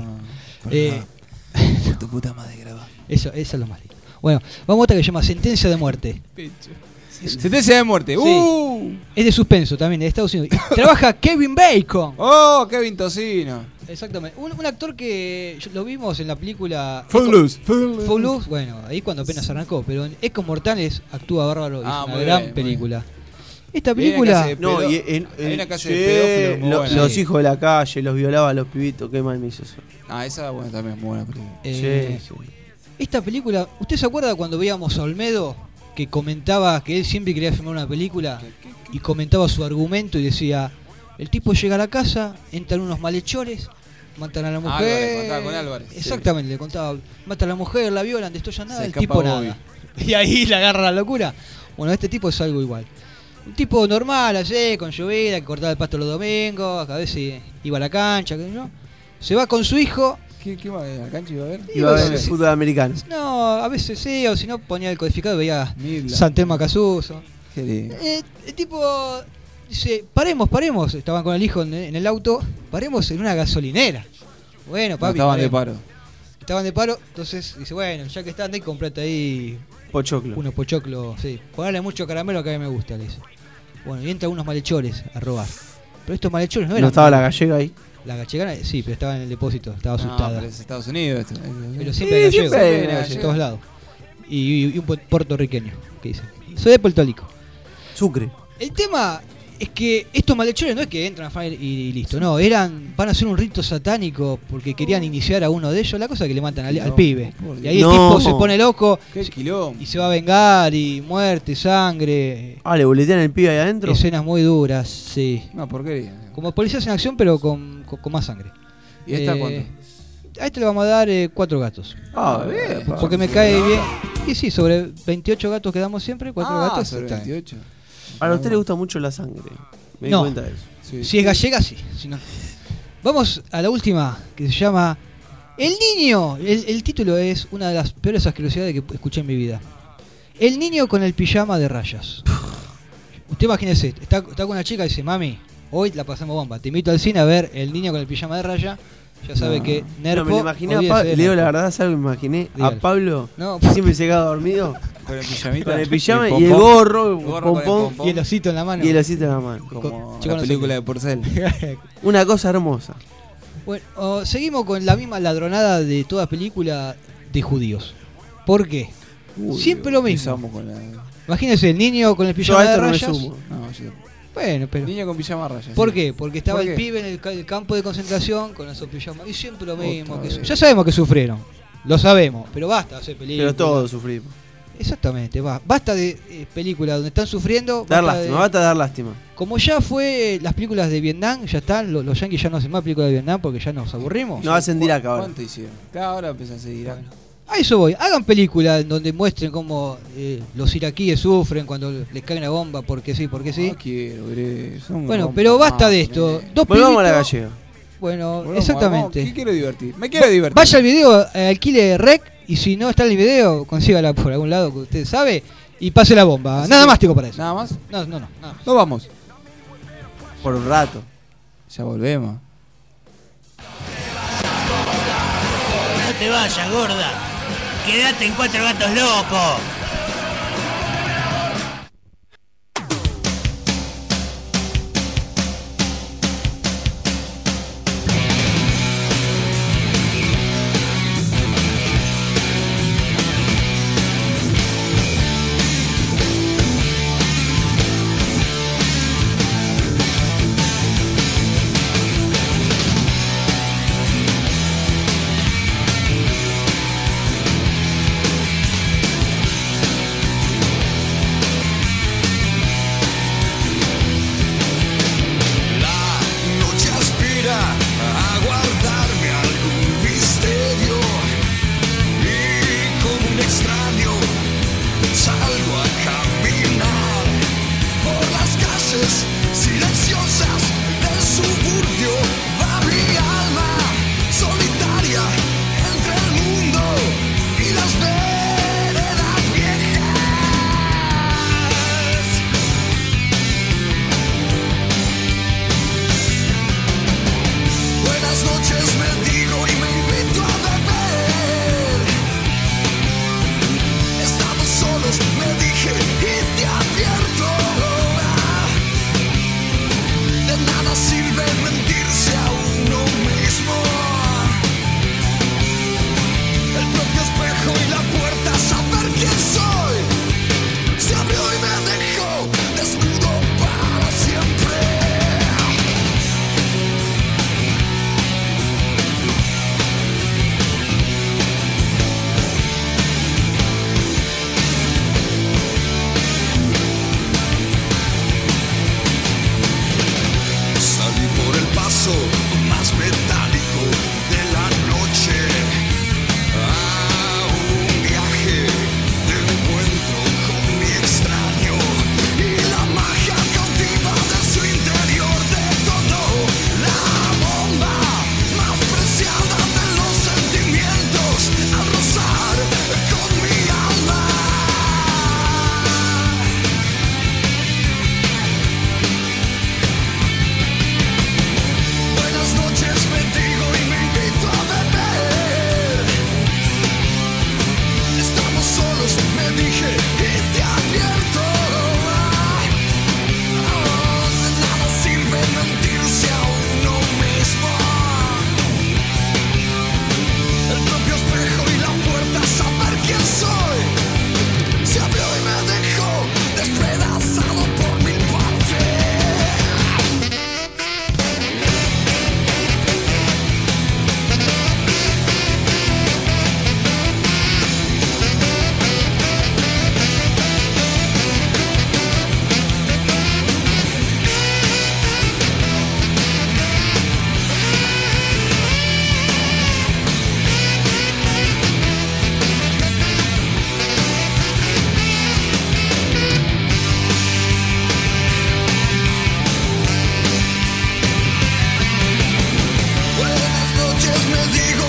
Por tu puta madre graba. Eso es lo más lindo. Bueno, vamos a otra que se llama Sentencia de Muerte. Sentencia de muerte. Sí. Es de suspenso también, de Estados Unidos. Y trabaja Kevin Bacon. Oh, Kevin Tocino. Exactamente. Un actor que lo vimos en la película Footloose. Bueno, ahí cuando apenas arrancó. Pero en Ecos Mortales actúa bárbaro. Es una muy gran bien, película. Esta película... No, y hay una casa de pedófilos muy buena. Los hijos de la calle, los violaba a los pibitos. Qué mal me hizo eso. Esa bueno, también es muy buena película. Sí. Esta película, ¿usted se acuerda cuando veíamos a Olmedo? Que comentaba que él siempre quería filmar una película y comentaba su argumento y decía: el tipo llega a la casa, entran unos malhechores, matan a la mujer. Álvarez, con Álvarez. Exactamente, le contaba, matan a la mujer, la violan, destruyan nada, Se el escapa tipo Bobby. nada. Y ahí le agarra la locura. Bueno, este tipo es algo igual. Un tipo normal, así, con llovida, que cortaba el pasto los domingos, a veces iba a la cancha, ¿no? Se va con su hijo. ¿Qué va a la cancha iba a ver? Iba a ver el fútbol americano. No, a veces sí, o si no ponía el codificado y veía Midland. San Telmo Casuso. Qué lindo. El tipo dice: paremos. Estaban con el hijo en el auto, paremos en una gasolinera. Bueno, papi. Estaban de paro. Estaban de paro, entonces dice: bueno, ya que están ahí, comprate ahí Pochoclo. unos pochoclos, sí. Ponerle mucho caramelo que a mí me gusta, le dice. Bueno, y entran unos malhechores a robar. Pero estos malhechores no eran. ¿No estaba la gallega ahí? La gallegana, sí, pero estaba en el depósito, estaba asustada. Pero es Estados Unidos esto. Pero siempre hay gallegos, siempre hay en gallegos. todos lados. Y un puertorriqueño, que dice: soy de Puerto Rico. Sucre. El tema es que estos malhechores no es que entran a afanar y listo, no, van a hacer un rito satánico porque querían iniciar a uno de ellos, la cosa es que le matan al pibe. Y ahí el tipo se pone loco Qué quilombo. y se va a vengar, y muerte, sangre, ¿Le boletean el pibe ahí adentro? escenas muy duras, sí. Una porquería. Como policías en acción, pero con más sangre. ¿Y esta cuánto? A este le vamos a dar 4 gatos. Bien. Porque me cae bien. Y sí, sobre 28 gatos que damos siempre, 4 gatos. Sobre está bien. 28. A usted le gusta mucho la sangre. Me di No. cuenta de eso. Sí. Si es gallega, sí. Si no. Vamos a la última, que se llama El Niño. El título es una de las peores asquerosidades que escuché en mi vida. El niño con el pijama de rayas. Usted imagínese, está con una chica y dice: mami, hoy la pasamos bomba. Te invito al cine a ver El Niño con el pijama de rayas. Ya sabe que Nerpo... No, me lo imaginé olvídese de Leo, la Nerpo. verdad, ¿sabes lo que me imaginé? Dígale. A Pablo, No, siempre se queda dormido, Con el pijamita. con el pijama y el pompón. gorro, El gorro con el pompón, pompón. y el osito en la mano. y el osito en la mano. Como Chico, la no sé película qué. de Porcel. Una cosa hermosa. Bueno, seguimos con la misma ladronada de toda película de judíos. ¿Por qué? Siempre lo mismo. Empezamos con la... Imagínense el niño con el Yo pijama a de esto no me rayas. sumo. No, yo... Bueno, pero... Niño con pijama rayas. ¿Por sí. qué? Porque estaba ¿Por el qué? pibe en el campo de concentración con esos pijamas. Y siempre lo mismo. Otra vez. Ya sabemos que sufrieron. Lo sabemos. Pero basta de hacer películas. Pero todos sufrimos. Exactamente. Basta de películas donde están sufriendo. Dar basta lástima, de- basta de dar lástima. Como ya fue las películas de Vietnam, ya están. Los yankees ya no hacen más películas de Vietnam porque ya nos aburrimos. No hacen Dirac ahora. ¿Cuánto hicieron? Cada hora empieza a hacer Irak. A eso voy. Hagan películas donde muestren cómo los iraquíes sufren cuando les cae una bomba porque sí, porque sí. No quiero ver eso. Bueno, pero basta de esto. Dos Volvamos a la pibitos- gallega. Bueno, Volvamos, exactamente. vamos, ¿qué quiero divertir? Me quiero divertir. Vaya al video, alquile rec, y si no está en el video, consígala por algún lado que usted sabe y pase la bomba. Así Nada que- más tengo para eso. ¿Nada más? No, nada más. No vamos. Por un rato. Ya volvemos. No te vayas, gorda. Quédate en Cuatro Gatos Locos.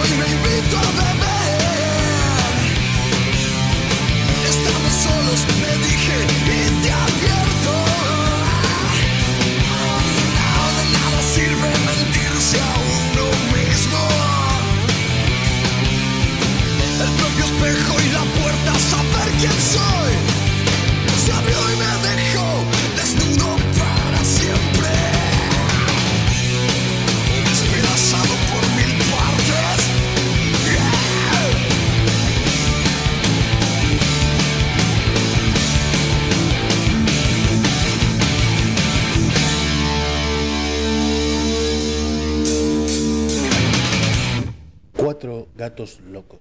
hoy me invito a beber. Estamos solos, me dije, y te advierto. De nada sirve mentirse a uno mismo. El propio espejo y la puerta a saber quién soy se abrió y me dejó desnudo para siempre, despedazado por mil partes. Cuatro gatos locos.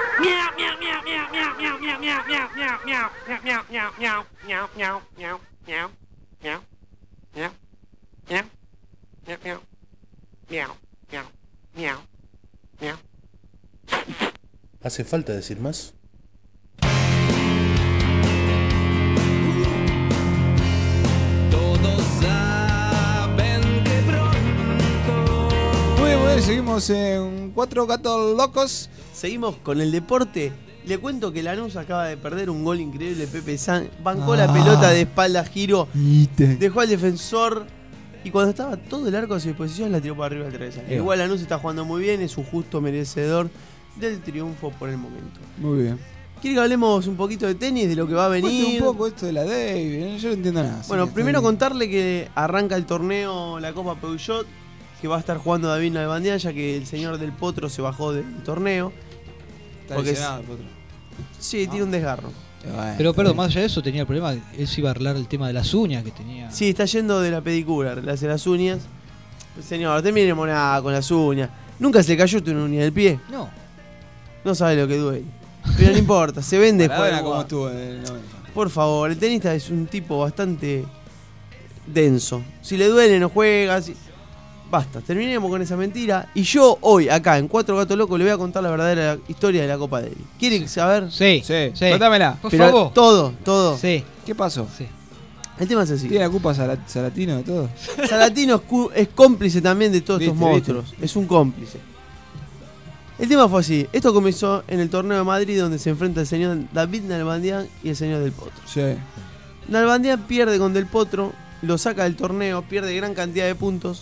¿Hace falta decir más? Todos saben que pronto. Muy bien, seguimos en Cuatro Gatos Locos. Seguimos con el deporte. Le cuento que Lanús acaba de perder un gol increíble. Pepe San bancó la pelota de espalda, giro, dejó al defensor y cuando estaba todo el arco a su disposición la tiró para arriba del travesaño. Igual Lanús está jugando muy bien, es un justo merecedor del triunfo por el momento. Muy bien. ¿Quiere que hablemos un poquito de tenis, de lo que va a venir? Cuente un poco esto de la Davis, yo no entiendo nada. Bueno, primero contarle que arranca el torneo, la Copa Peugeot, que va a estar jugando David Nalbandián, ya que el señor del Potro se bajó del torneo. Está porque lesionado el Potro. Sí, tiene un desgarro. Bueno, Pero perdón, más allá de eso tenía el problema, él se iba a arreglar el tema de las uñas que tenía. Sí, está yendo de la pedicura, arreglarse las uñas. Señor, terminemos nada con las uñas. ¿Nunca se le cayó una uña del pie? No. No sabe lo que duele. Pero no importa, se vende Maradona juego. como estuvo en el 90. Por favor, el tenista es un tipo bastante denso. Si le duele, no juega. Basta, terminemos con esa mentira. Y yo hoy, acá en Cuatro Gatos Locos, le voy a contar la verdadera historia de la Copa Davis. ¿Quieren saber? Sí, Sí, sí. contámela. Por Pero favor. todo. Sí, ¿Qué pasó? sí. El tema es así. ¿Tiene la culpa Salatino de todo? Salatino es cómplice también de todos estos Viste, monstruos. Es un cómplice. El tema fue así. Esto comenzó en el torneo de Madrid, donde se enfrenta el señor David Nalbandián y el señor Del Potro. Sí. Nalbandián pierde con Del Potro, lo saca del torneo, pierde gran cantidad de puntos.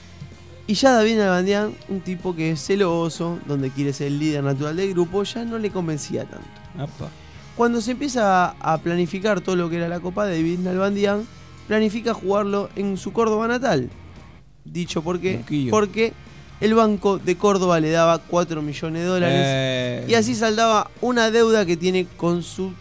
Y ya David Nalbandián, un tipo que es celoso, donde quiere ser el líder natural del grupo, ya no le convencía tanto. Apa. Cuando se empieza a planificar todo lo que era la Copa de David Nalbandián, planifica jugarlo en su Córdoba natal. Dicho Loquillo. porque el Banco de Córdoba le daba 4 millones de dólares y así saldaba una deuda que tiene con su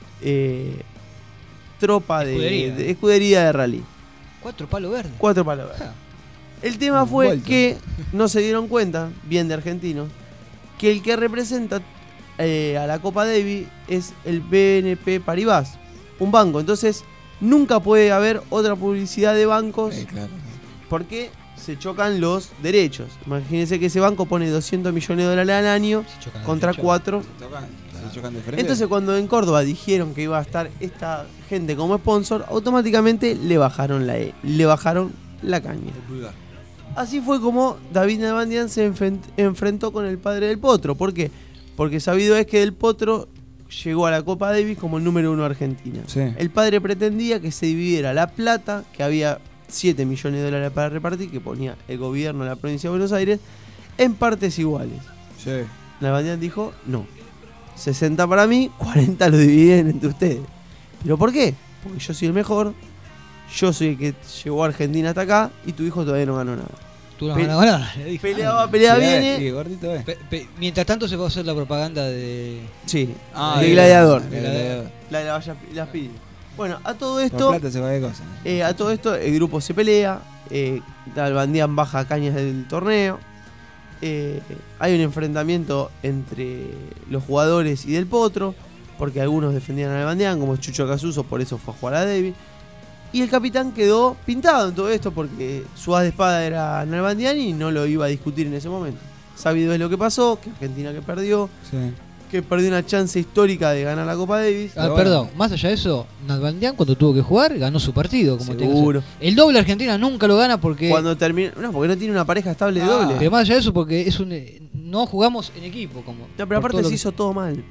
tropa de escudería de rally. 4 palos verdes. 4 palos verdes. El tema fue Vuelta. que no se dieron cuenta, bien de argentinos, que el que representa a la Copa Davis es el BNP Paribas, un banco. Entonces nunca puede haber otra publicidad de bancos Claro. porque se chocan los derechos. Imagínense que ese banco pone 200 millones de dólares al año Se chocan contra los derechos. 4. Se chocan de frente. Entonces cuando en Córdoba dijeron que iba a estar esta gente como sponsor, automáticamente le bajaron la caña. Así fue como David Nalbandián se enfrentó con el padre del Potro. ¿Por qué? Porque sabido es que Del Potro llegó a la Copa Davis como el número 1 argentina. Sí. El padre pretendía que se dividiera la plata, que había 7 millones de dólares para repartir, que ponía el gobierno de la provincia de Buenos Aires, en partes iguales. Sí. Nalbandián dijo, no, 60 para mí, 40 lo dividen entre ustedes. ¿Pero por qué? Porque yo soy el mejor, yo soy el que llevó a Argentina hasta acá y tu hijo todavía no ganó nada. Tú no Pe- ganabas nada, le dijo. Pelea Sí, viene. sí, gordito, Mientras tanto se va a hacer la propaganda de... Sí, Ah, de Gladiador. de Gladiador. La de las pilas. Bueno, a todo Por esto, plata se va de cosas. a todo esto el grupo se pelea, Nalbandián baja cañas del torneo, hay un enfrentamiento entre los jugadores y Del Potro, porque algunos defendían a Nalbandián, como Chucho Casuso, por eso fue a jugar a Davis. Y el capitán quedó pintado en todo esto porque su as de espada era Nalbandián y no lo iba a discutir en ese momento. Sabido es lo que pasó, que Argentina que perdió una chance histórica de ganar la Copa Davis. Ah, perdón, más allá de eso, Nalbandián cuando tuvo que jugar ganó su partido. Como Seguro. El doble Argentina nunca lo gana porque... Cuando termina, no, porque no tiene una pareja estable de doble. Pero más allá de eso porque es no jugamos en equipo. Como No, pero aparte se hizo todo mal.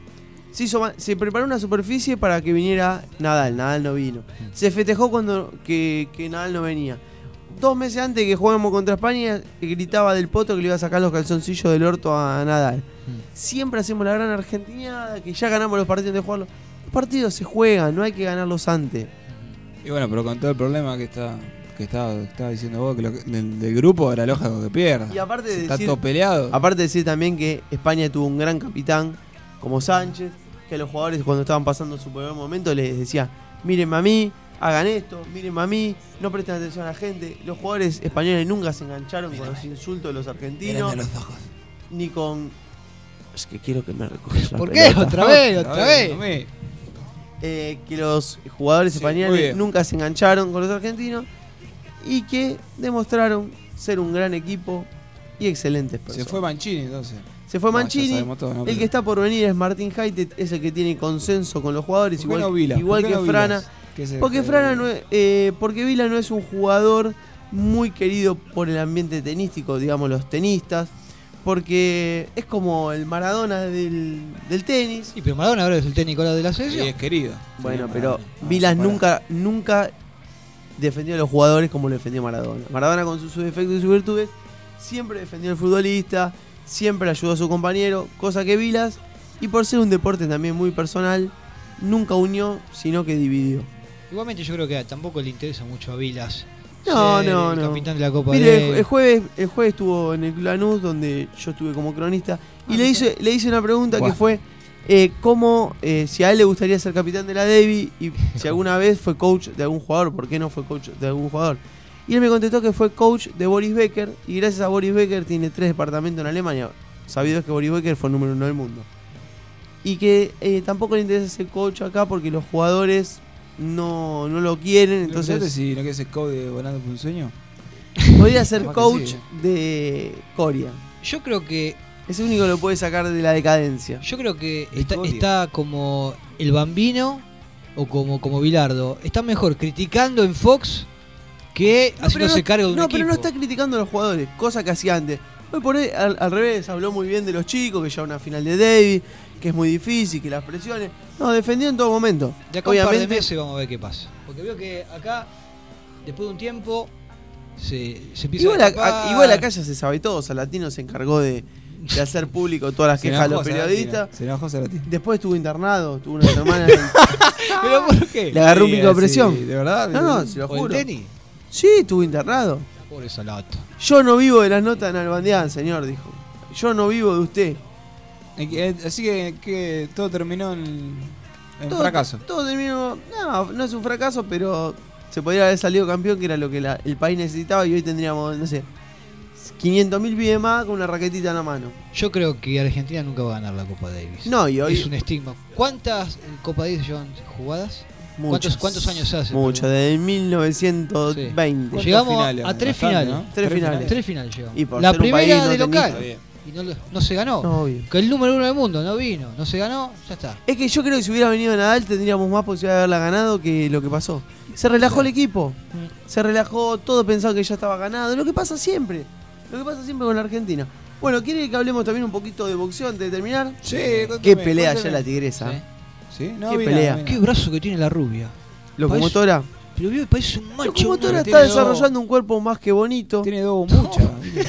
Se preparó una superficie para que viniera Nadal. Nadal no vino. Se festejó cuando que Nadal no venía. 2 meses antes que jugáramos contra España, gritaba Del Potro que le iba a sacar los calzoncillos del orto a Nadal. Siempre hacemos la gran argentinada, que ya ganamos los partidos de jugarlos. Los partidos se juegan, no hay que ganarlos antes. Y bueno, pero con todo el problema que estaba diciendo vos, que del grupo era lógico que pierda. Y aparte de está decir, todo peleado. Aparte de decir también que España tuvo un gran capitán como Sánchez, que a los jugadores cuando estaban pasando su peor momento les decía, mírenme a mí, hagan esto, mírenme a mí, no presten atención a la gente. Los jugadores españoles nunca se engancharon con los insultos de los argentinos. Los ojos. Ni con... Es que quiero que me recojas la ¿Por qué? pelota. Otra vez. Que los jugadores españoles nunca se engancharon con los argentinos y que demostraron ser un gran equipo y excelentes personas. Se fue Mancini entonces. Se fue No, ya Mancini. sabemos todo, ¿no? El que está por venir es Martín Haitet, es el que tiene consenso con los jugadores, ¿Por qué igual, no Vila? igual ¿Por qué que no Frana. Vilas? ¿Qué es Porque Frana no es, porque Vila no es un jugador muy querido por el ambiente tenístico, digamos los tenistas. Porque es como el Maradona del tenis. Sí, pero Maradona ahora es el técnico de la selección. Sí, es querido. Bueno, Sí, pero no, Vilas para. nunca defendió a los jugadores como lo defendió Maradona. Maradona con sus defectos y sus virtudes siempre defendió al futbolista, siempre ayudó a su compañero, cosa que Vilas, y por ser un deporte también muy personal, nunca unió, sino que dividió. Igualmente yo creo que tampoco le interesa mucho a Vilas. No, ser no, el no. capitán de la Copa Mire, de el jueves estuvo en el Club Lanús, donde yo estuve como cronista, y le hice una pregunta que fue cómo, si a él le gustaría ser capitán de la Davy, y si alguna vez fue coach de algún jugador, ¿por qué no fue coach de algún jugador? Y él me contestó que fue coach de Boris Becker, y gracias a Boris Becker tiene 3 departamentos en Alemania. Sabido es que Boris Becker fue el número 1 del mundo. Y que tampoco le interesa ser coach acá porque los jugadores no lo quieren, entonces... Si no quieres ser coach de Volando por un Sueño. Podría ser Capaz que coach sí, de Coria. Yo creo que Es el único que lo puede sacar de la decadencia. Yo creo que Coria. está como el Bambino o como Bilardo. Está mejor criticando en Fox que haciéndose cargo de un equipo. Pero no está criticando a los jugadores, cosa que hacía antes. Hoy por ahí, al revés, habló muy bien de los chicos, que ya una final de Davis, que es muy difícil, que las presiones. No, defendió en todo momento. De acá un par de meses vamos a ver qué pasa. Porque veo que acá, después de un tiempo, se empieza igual acá ya se sabe todo. Salatino se encargó de hacer público todas las quejas de los periodistas. Se enojó Salatino. Después estuvo internado, tuvo una semana. ¿Pero por qué? Le agarró un pico de Sí, presión. ¿de verdad? No, se lo ¿O el juro. tenis? Sí, estuvo internado. Pobre Salato. Yo no vivo de las notas de Nalbandián, señor, dijo. Yo no vivo de usted. Así que todo terminó en fracaso. Todo terminó. No es un fracaso, pero se podría haber salido campeón, que era lo que el país necesitaba, y hoy tendríamos, no sé, 500.000 pibes más con una raquetita en la mano. Yo creo que Argentina nunca va a ganar la Copa Davis. No, y hoy. Es un estigma. ¿Cuántas Copa Davis llevan jugadas? Muchas. ¿Cuántos años hace? Muchas, desde 1920. Sí. Llegamos finales? a 3 Bastante, finales. ¿no? Tres finales llegamos. Y por La ser un primera país no de local. tenista. Y no se ganó. No, obvio. Que el número 1 del mundo no vino, no se ganó, ya está. Es que yo creo que si hubiera venido Nadal tendríamos más posibilidad de haberla ganado que lo que pasó. Se relajó el equipo. Se relajó, todo pensaba que ya estaba ganado. Lo que pasa siempre. Lo que pasa siempre con la Argentina. Bueno, ¿quiere que hablemos también un poquito de boxeo antes de terminar? Sí, Qué pelea ayer la tigresa. ¿Sí? No, Qué vi pelea. nada. Qué brazo que tiene la rubia. Locomotora. Pero vio, parece un mancho. Locomotora tiene está desarrollando un cuerpo más que bonito. Tiene dos muchas.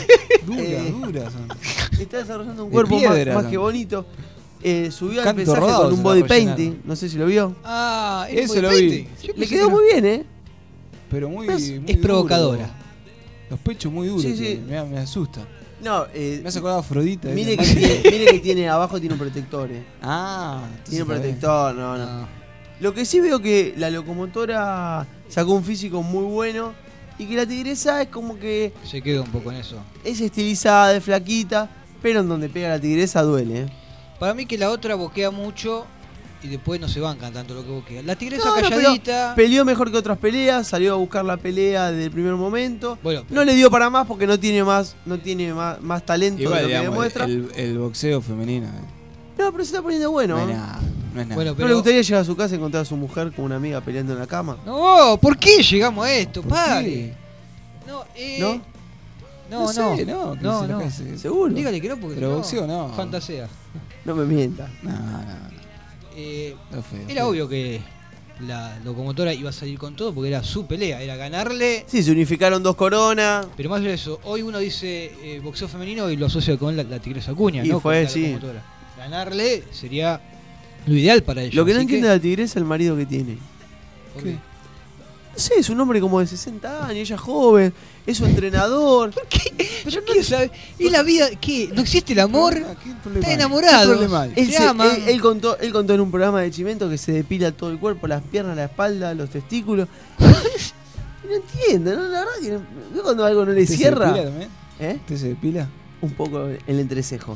Duras son. Está desarrollando un De cuerpo piedra, más son. que bonito. Subió al Canto pesaje rodado con un se body la va a llenar. painting. No sé si lo vio. Ah, Eso lo vi. Le quedó muy bien, Pero muy Es duro. provocadora. Los pechos muy duros. Sí, sí. Me asusta. No, Me hace acordar a Afrodita. mire ¿viste? que tiene abajo tiene un protector. Ah, Tiene un entonces protector, no. Lo que sí veo que la locomotora sacó un físico muy bueno y que la tigresa es como que Se queda un poco en eso. es estilizada, es flaquita, pero en donde pega la tigresa duele. Para mí que la otra boquea mucho y después no se bancan tanto lo que boquea. La tigresa No, pero calladita. peleó mejor que otras peleas, salió a buscar la pelea desde el primer momento. Bueno, No le dio para más porque no tiene más talento Igual, de lo que digamos, demuestra. el boxeo femenino. No, pero se está poniendo bueno. No es ¿eh? nada. No es nada. bueno, ¿No pero le gustaría llegar a su casa y encontrar a su mujer con una amiga peleando en la cama? no, ¿por qué llegamos a esto? ¿Por Pare. qué? No, ¿No? No, sé, no. que no, se la no. cae, ¿Seguro? Dígale que no, porque Pero no, boxeo no. fantasea. No me mienta. No. Era Feo. obvio que la locomotora iba a salir con todo porque era su pelea, era ganarle. Sí, se unificaron 2 coronas. Pero más de eso, hoy uno dice boxeo femenino y lo asocia con la Tigresa Acuña, Y ¿no? fue, Con la sí. locomotora. Ganarle sería lo ideal para ellos. Lo que no así entiende la tigresa es el marido que tiene. ¿Por ¿Qué? qué? No sé, es un hombre como de 60 años, ella joven, es su entrenador. Pero ¿qué sabe? ¿Y la vida qué? ¿No existe el amor? ¿Qué problema Está hay? enamorado. ¿Qué problema hay? Él, Se aman. él contó en un programa de Chimento que se depila todo el cuerpo, las piernas, la espalda, los testículos. No entiendo, ¿no? La verdad que yo cuando algo no le ¿Usted cierra. se depila también? ¿Eh? ¿Usted se depila? Un poco el entrecejo.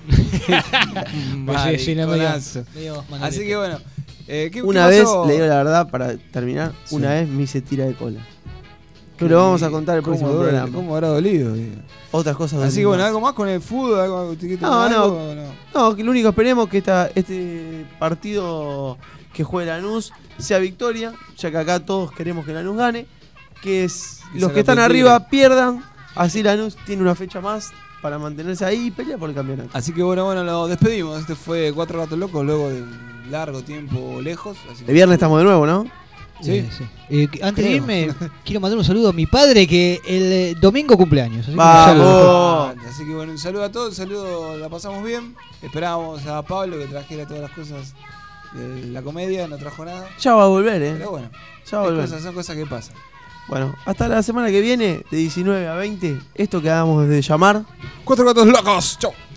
Pues sí, no, medio Mariconazo. manolete. Así que bueno. ¿qué Una vez, pasó? le digo la verdad para terminar, Sí. una vez me hice tira de cola. Pero lo vamos a contar el próximo ¿Cómo duele? programa. ¿Cómo habrá dolido? Otras cosas. Así que duelen bueno, más. algo más con el fútbol, algo que No, algo, no. o no. No, que lo único esperemos que este partido que juegue Lanús sea victoria, ya que acá todos queremos que Lanús gane, que Que los se que están lo arriba retire. pierdan, así Lanús tiene una fecha más para mantenerse ahí y pelear por el campeonato. Así que bueno, lo despedimos. Este fue Cuatro Gatos Locos luego de un largo tiempo lejos. Así que- El viernes estamos de nuevo, ¿no? Sí. Sí. Antes de Creo. irme, quiero mandar un saludo a mi padre que el domingo cumpleaños. Así que un Vamos. saludo. Así que bueno, un saludo a todos, un saludo, la pasamos bien. Esperábamos a Pablo que trajera todas las cosas de la comedia, no trajo nada. Ya va a volver, ¿eh? Pero bueno, Ya va a volver. son cosas que pasan. Bueno, hasta la semana que viene, de 19 a 20, esto que acabamos de llamar. Cuatro Gatos Locos, chau.